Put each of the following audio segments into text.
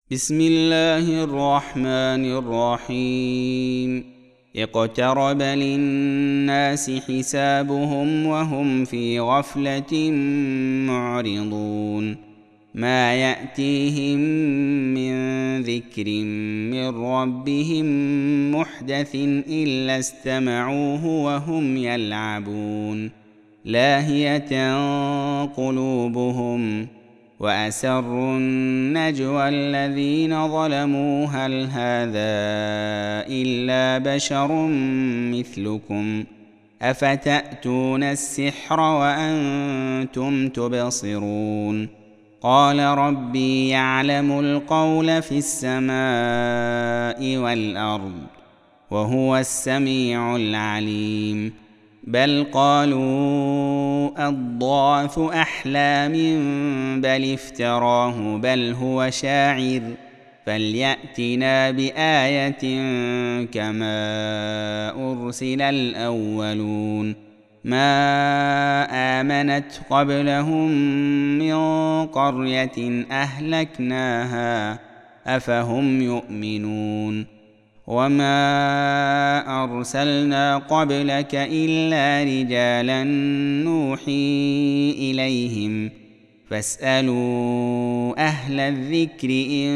بسم الله الرحمن الرحيم. اقترب للناس حسابهم وهم في غفلة معرضون. ما يأتيهم من ذكر من ربهم محدث إلا استمعوه وهم يلعبون. لاهية قلوبهم وأسروا النجوى الذين ظلموا هل هذا إلا بشر مثلكم أفتأتون السحر وأنتم تبصرون. قال ربي يعلم القول في السماء والأرض وهو السميع العليم. بل قالوا أضغاث أحلام بل افتراه بل هو شاعر فليأتنا بآية كما أرسل الأولون. ما آمنت قبلهم من قرية أهلكناها أفهم يؤمنون. وما أرسلنا قبلك إلا رجالا نوحي إليهم فاسألوا أهل الذكر إن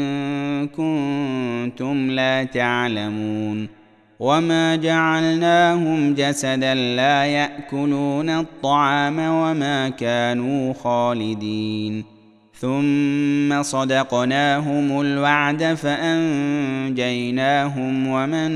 كنتم لا تعلمون. وما جعلناهم جسدا لا يأكلون الطعام وما كانوا خالدين. ثم صدقناهم الوعد فأنجيناهم ومن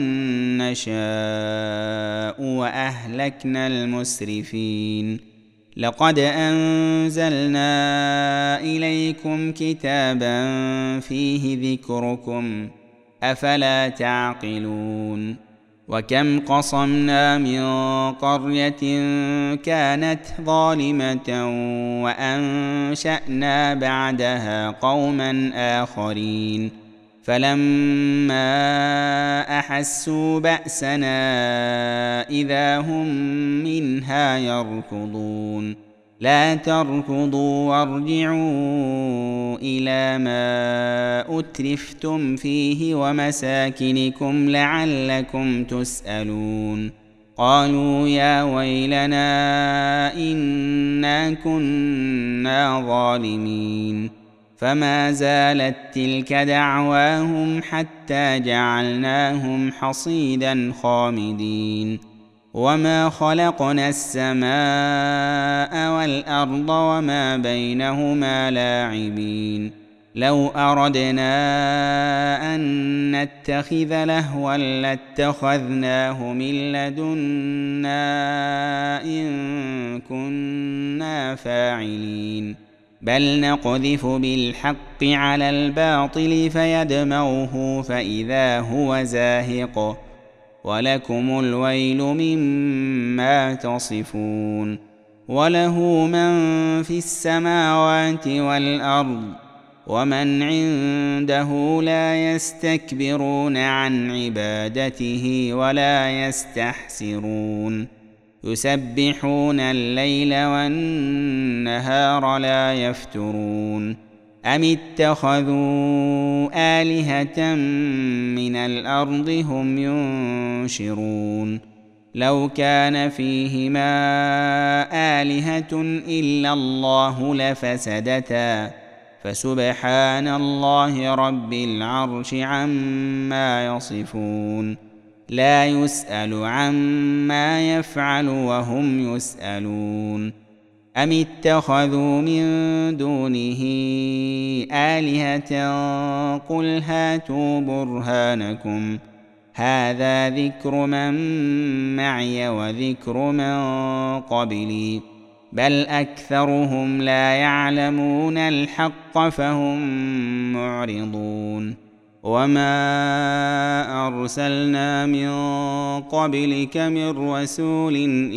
نشاء وأهلكنا المسرفين. لقد أنزلنا إليكم كتابا فيه ذكركم أفلا تعقلون. وكم قصمنا من قرية كانت ظالمة وأنشأنا بعدها قوما آخرين فلما أحسوا بأسنا إذا هم منها يركضون. لا تركضوا وارجعوا إلى ما أترفتم فيه ومساكنكم لعلكم تسألون. قالوا يا ويلنا إنا كنا ظالمين. فما زالت تلك دعواهم حتى جعلناهم حصيدا خامدين. وما خلقنا السماء والأرض وما بينهما لاعبين. لو أردنا أن نتخذ لهوا لاتخذناه من لدنا إن كنا فاعلين. بل نقذف بالحق على الباطل فيدمغه فإذا هو زاهق ولكم الويل مما تصفون. وله من في السماوات والأرض ومن عنده لا يستكبرون عن عبادته ولا يستحسرون. يسبحون الليل والنهار لا يفترون. أم اتخذوا آلهة من الأرض هم ينشرون. لو كان فيهما آلهة إلا الله لفسدتا فسبحان الله رب العرش عما يصفون. لا يسأل عما يفعل وهم يسألون. أم اتخذوا من دونه آلهة قل هاتوا برهانكم هذا ذكر من معي وذكر من قبلي بل أكثرهم لا يعلمون الحق فهم معرضون. وما أرسلنا من قبلك من رسول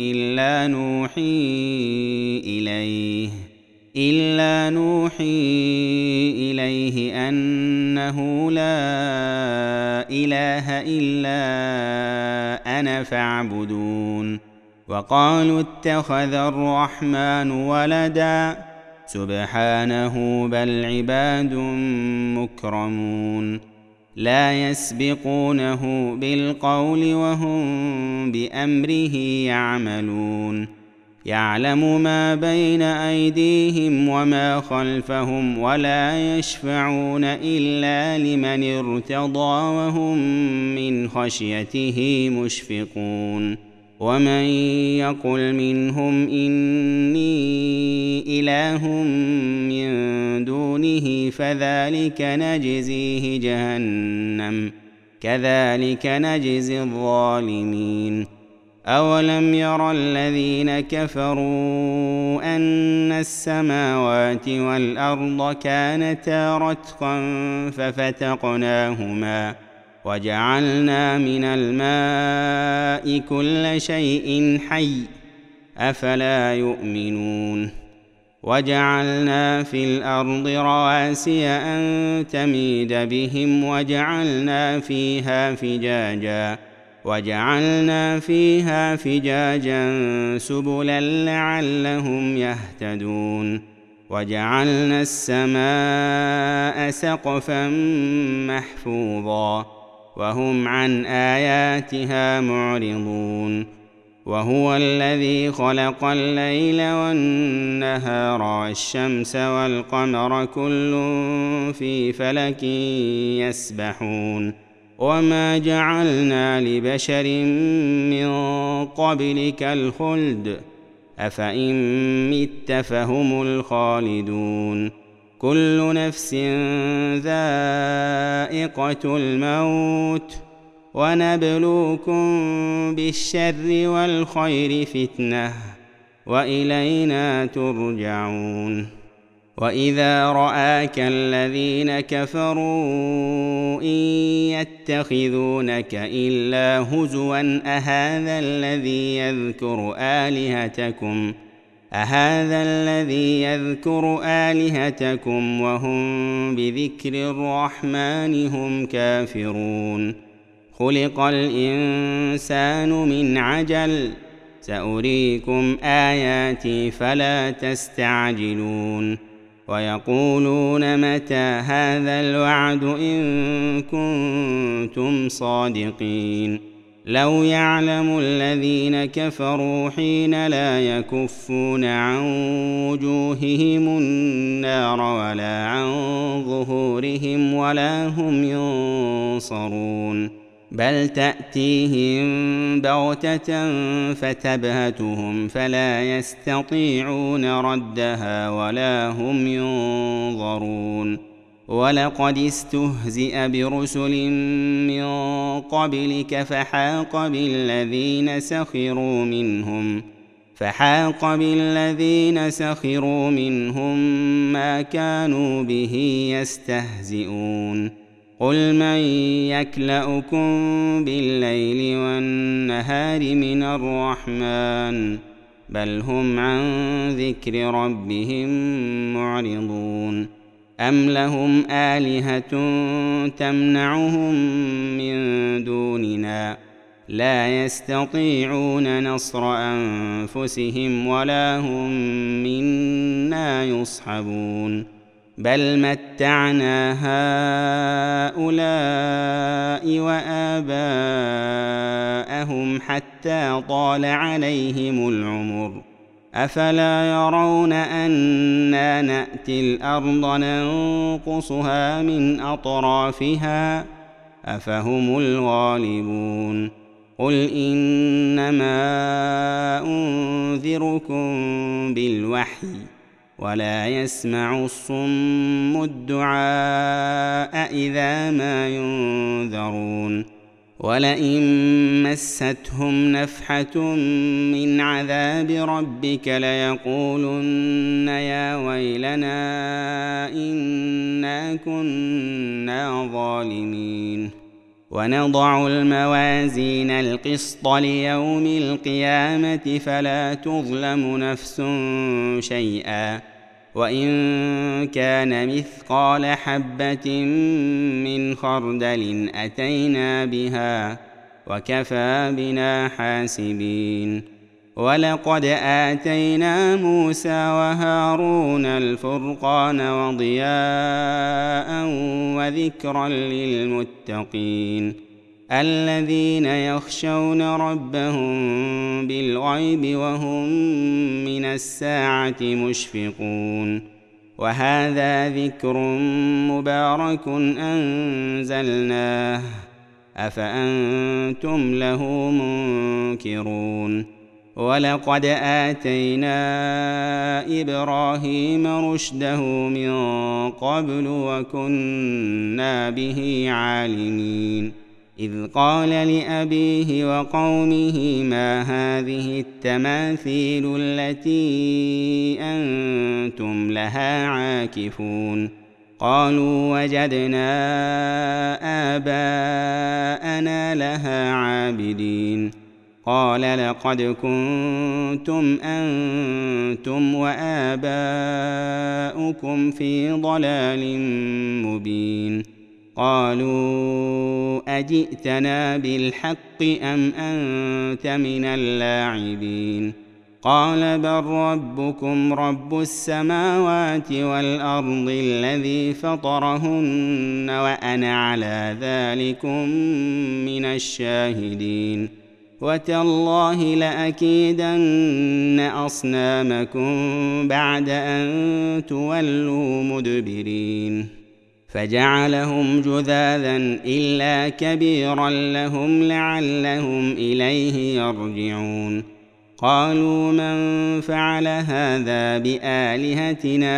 إلا نوحي إليه أنه لا إله إلا أنا فاعبدون. وقالوا اتخذ الرحمن ولدا سبحانه بل عباد مكرمون لا يسبقونه بالقول وهم بأمره يعملون يعلم ما بين أيديهم وما خلفهم ولا يشفعون إلا لمن ارتضى وهم من خشيته مشفقون ومن يقل منهم إني إله من دونه فذلك نجزيه جهنم كذلك نجزي الظالمين أولم ير الذين كفروا أن السماوات والأرض كانتا رتقا ففتقناهما وجعلنا من الماء كل شيء حي أفلا يؤمنون وجعلنا في الأرض رواسي أن تميد بهم وجعلنا فيها فجاجا سبلا لعلهم يهتدون وجعلنا السماء سقفا محفوظا وهم عن آياتها معرضون وهو الذي خلق الليل والنهار والشمس والقمر كل في فلك يسبحون وما جعلنا لبشر من قبلك الخلد أفإن مت فهم الخالدون كل نفس ذائقة الموت ونبلوكم بالشر والخير فتنة وإلينا ترجعون وإذا رآك الذين كفروا إن يتخذونك إلا هزوا أهذا الذي يذكر آلهتكم وهم بذكر الرحمن هم كافرون خلق الإنسان من عجل سأريكم آياتي فلا تستعجلون ويقولون متى هذا الوعد إن كنتم صادقين لو يعلم الذين كفروا حين لا يكفون عن وجوههم النار ولا عن ظهورهم ولا هم ينصرون بل تأتيهم بغتة فتبهتهم فلا يستطيعون ردها ولا هم ينظرون ولقد استهزئ برسل من قبلك فحاق بالذين سخروا منهم ما كانوا به يستهزئون قل من يكلؤكم بالليل والنهار من الرحمن بل هم عن ذكر ربهم معرضون أم لهم آلهة تمنعهم من دوننا لا يستطيعون نصر أنفسهم ولا هم منا يصحبون بل متعنا هؤلاء وآباءهم حتى طال عليهم العمر أفلا يرون أنا نأتي الأرض ننقصها من أطرافها أفهم الغالبون قل إنما أنذركم بالوحي ولا يسمع الصم الدعاء إذا ما ينذرون ولئن مستهم نفحة من عذاب ربك ليقولن يا ويلنا إنا كنا ظالمين ونضع الموازين القسط ليوم القيامة فلا تظلم نفس شيئا وإن كان مثقال حبة من خردل أتينا بها وكفى بنا حاسبين ولقد آتينا موسى وهارون الفرقان وضياء وذكرا للمتقين الذين يخشون ربهم بالغيب وهم من الساعة مشفقون. وهذا ذكر مبارك أنزلناه أفأنتم له منكرون. ولقد آتينا إبراهيم رشده من قبل وكنا به عالمين إذ قال لأبيه وقومه ما هذه التماثيل التي أنتم لها عاكفون قالوا وجدنا آباءنا لها عابدين قال لقد كنتم أنتم وآباؤكم في ضلال مبين قالوا أجئتنا بالحق أم أنت من اللاعبين قال بل ربكم رب السماوات والأرض الذي فطرهن وأنا على ذلكم من الشاهدين وتالله لأكيدن أصنامكم بعد أن تولوا مدبرين فجعلهم جذاذا إلا كبيرا لهم لعلهم إليه يرجعون قالوا من فعل هذا بآلهتنا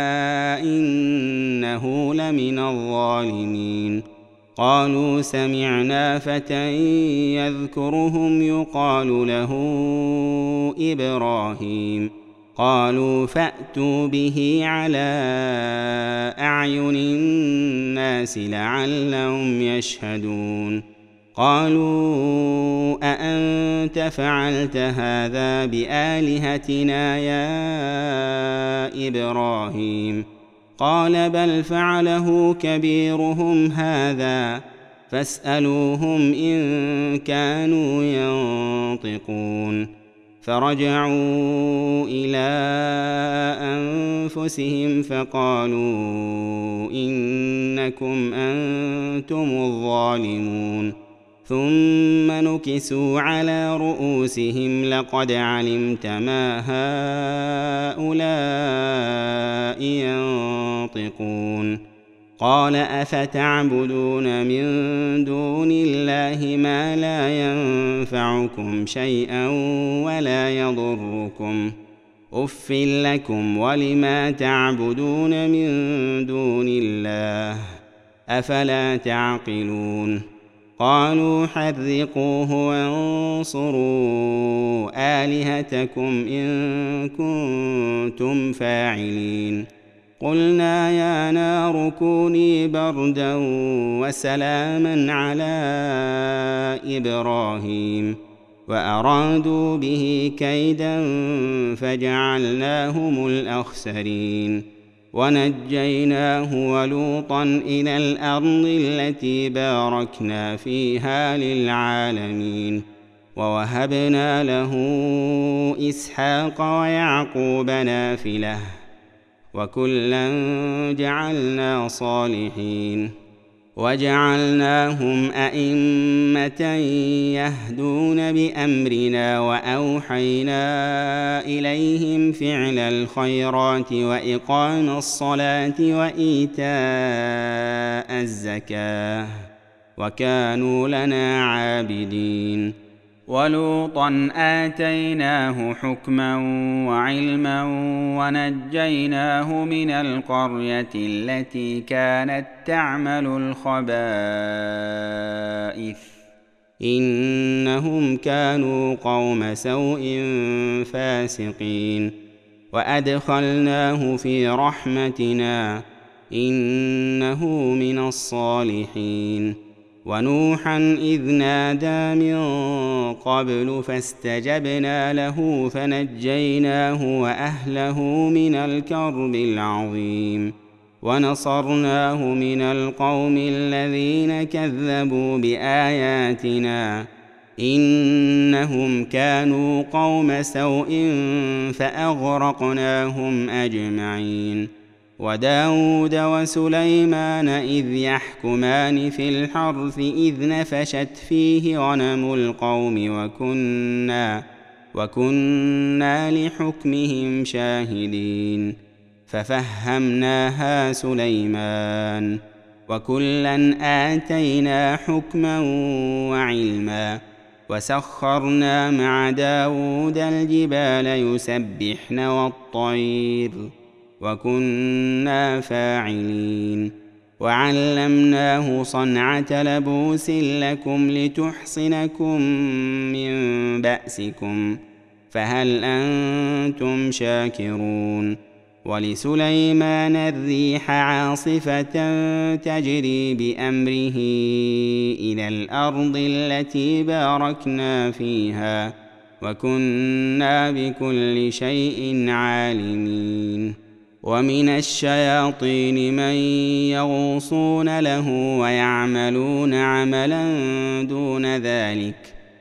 إنه لمن الظالمين قالوا سمعنا فتى يذكرهم يقال له إبراهيم قالوا فأتوا به على أعين الناس لعلهم يشهدون قالوا أأنت فعلت هذا بآلهتنا يا إبراهيم قال بل فعله كبيرهم هذا فاسألوهم إن كانوا ينطقون فرجعوا إلى أنفسهم فقالوا إنكم أنتم الظالمون ثم نكسوا على رؤوسهم لقد علمت ما هؤلاء ينطقون قال أفتعبدون من دون الله ما لا ينفعكم شيئا ولا يضركم أف لكم ولما تعبدون من دون الله أفلا تعقلون قالوا حرقوه وانصروا آلهتكم إن كنتم فاعلين قلنا يا نار كوني بردا وسلاما على إبراهيم وأرادوا به كيدا فجعلناهم الأخسرين ونجيناه ولوطا إلى الأرض التي باركنا فيها للعالمين ووهبنا له إسحاق ويعقوب نافلة وكلا جعلنا صالحين وجعلناهم أئمة يهدون بأمرنا وأوحينا إليهم فعل الخيرات وإقام الصلاة وإيتاء الزكاة وكانوا لنا عابدين ولوطا آتيناه حكما وعلما ونجيناه من القرية التي كانت تعمل الخبائث إنهم كانوا قوم سوء فاسقين وأدخلناه في رحمتنا إنه من الصالحين ونوحا إذ نادى من قبل فاستجبنا له فنجيناه وأهله من الكرب العظيم ونصرناه من القوم الذين كذبوا بآياتنا إنهم كانوا قوم سوء فأغرقناهم أجمعين. وداود وسليمان إذ يحكمان في الحرث إذ نفشت فيه غنم القوم وكنا لحكمهم شاهدين. ففهمناها سليمان وكلا آتينا حكما وعلما وسخرنا مع داود الجبال يسبحن والطير وكنا فاعلين. وعلمناه صنعة لبوس لكم لتحصنكم من بأسكم فهل أنتم شاكرون. ولسليمان الريح عاصفة تجري بأمره إلى الأرض التي باركنا فيها وكنا بكل شيء عالمين. ومن الشياطين من يغوصون له ويعملون عملا دون ذلك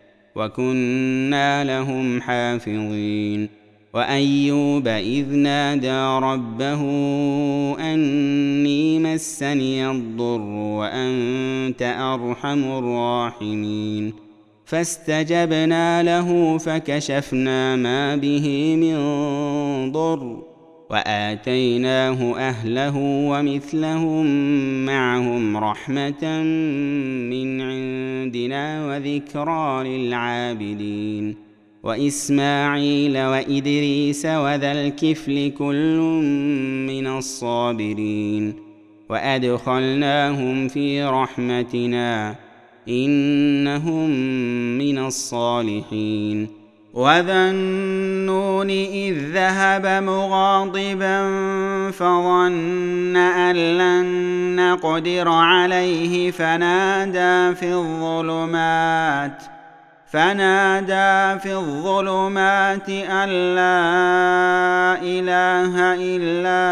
وكنا لهم حافظين. وأيوب إذ نادى ربه أني مسني الضر وأنت أرحم الراحمين فاستجبنا له فكشفنا ما به من ضر وآتيناه أهله ومثلهم معهم رحمة من عندنا وذكرى للعابدين. وإسماعيل وإدريس وذا الكفل كل من الصابرين وأدخلناهم في رحمتنا إنهم من الصالحين. وذا النون إذ ذهب مغاضبا فظن أن لن نقدر عليه فنادى في الظلمات أن لا إله إلا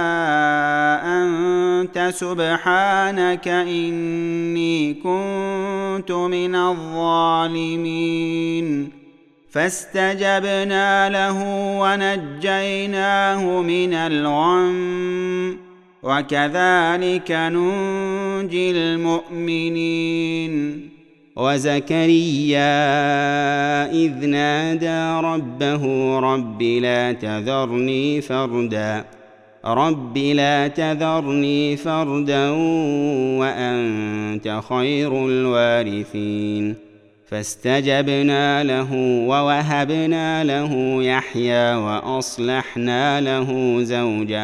أنت سبحانك إني كنت من الظالمين. فاستجبنا له ونجيناه من الغم وكذلك ننجي المؤمنين. وزكريا إذ نادى ربه رب لا تذرني فردا وأنت خير الوارثين. فاستجبنا له ووهبنا له يحيى وأصلحنا له زوجه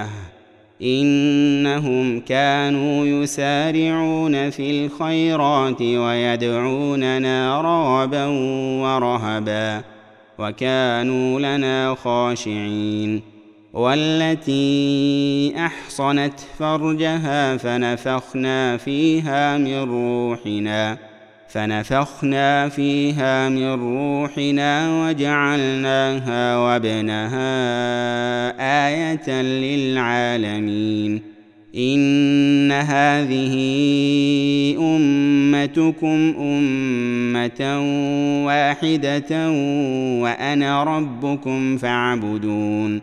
إنهم كانوا يسارعون في الخيرات ويدعوننا رغبا ورهبا وكانوا لنا خاشعين. والتي أحصنت فرجها فنفخنا فيها من روحنا وجعلناها وابنها آية للعالمين. إن هذه أمتكم أمة واحدة وأنا ربكم فاعبدون.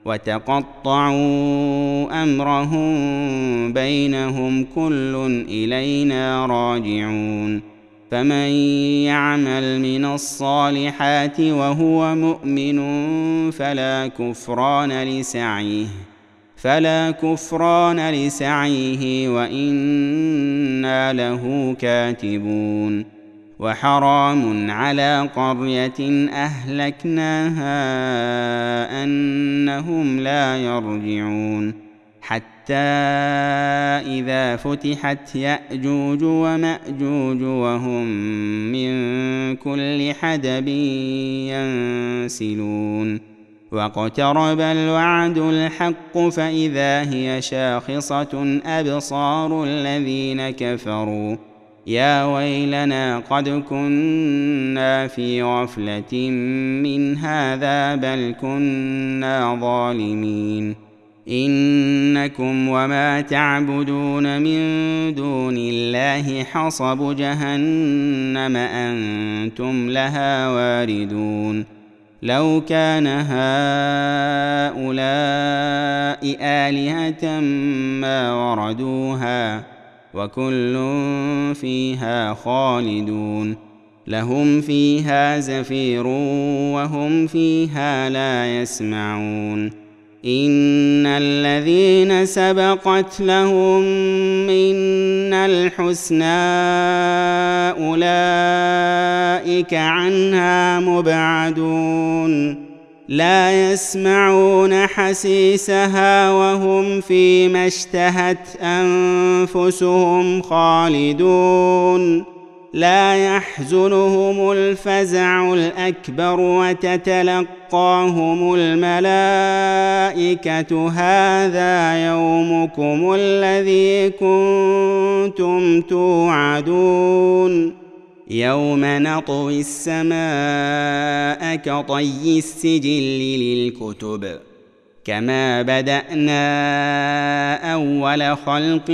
وتقطعوا أمرهم بينهم كل إلينا راجعون. فمن يعمل من الصالحات وهو مؤمن فلا كفران لسعيه وإنا له كاتبون. وحرام على قرية أهلكناها أنهم لا يرجعون حتى إذا فتحت يأجوج ومأجوج وهم من كل حدب ينسلون. واقترب الوعد الحق فإذا هي شاخصة أبصار الذين كفروا يا ويلنا قد كنا في غفلة من هذا بل كنا ظالمين. إن إنكم وما تعبدون من دون الله حصب جهنم أنتم لها واردون لو كان هؤلاء آلهة ما وردوها وكل فيها خالدون لهم فيها زفير وهم فيها لا يسمعون إن الذين سبقت لهم منا الحسنى أولئك عنها مبعدون لا يسمعون حسيسها وهم فيما اشتهت أنفسهم خالدون لا يحزنهم الفزع الأكبر وتتلقاهم الملائكة هذا يومكم الذي كنتم توعدون يوم نطوي السماء كطي السجل للكتب كما بدأنا أول خلق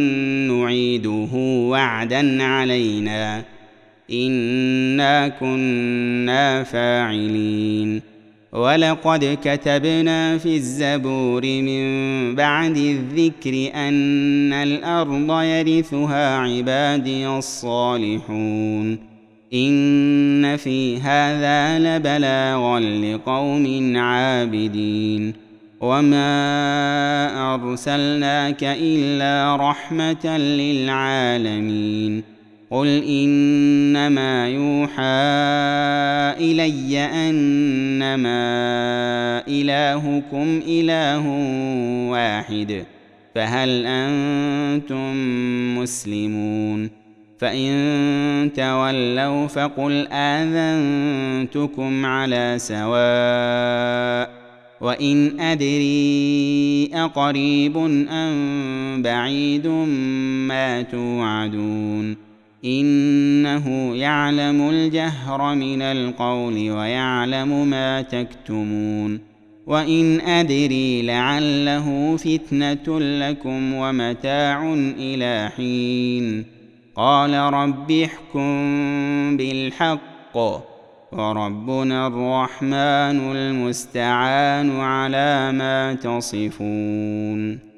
نعيده وعدا علينا إنا كنا فاعلين ولقد كتبنا في الزبور من بعد الذكر أن الأرض يرثها عبادي الصالحون إن في هذا لبلاغا لقوم عابدين وما أرسلناك إلا رحمة للعالمين قل إنما يوحى إلي أنما إلهكم إله واحد فهل أنتم مسلمون فإن تولوا فقل آذنتكم على سواء وإن أدري أقريب أم بعيد ما توعدون إنه يعلم الجهر من القول ويعلم ما تكتمون وإن أدري لعله فتنة لكم ومتاع إلى حين قال رب احكم بالحق وربنا الرحمن المستعان على ما تصفون.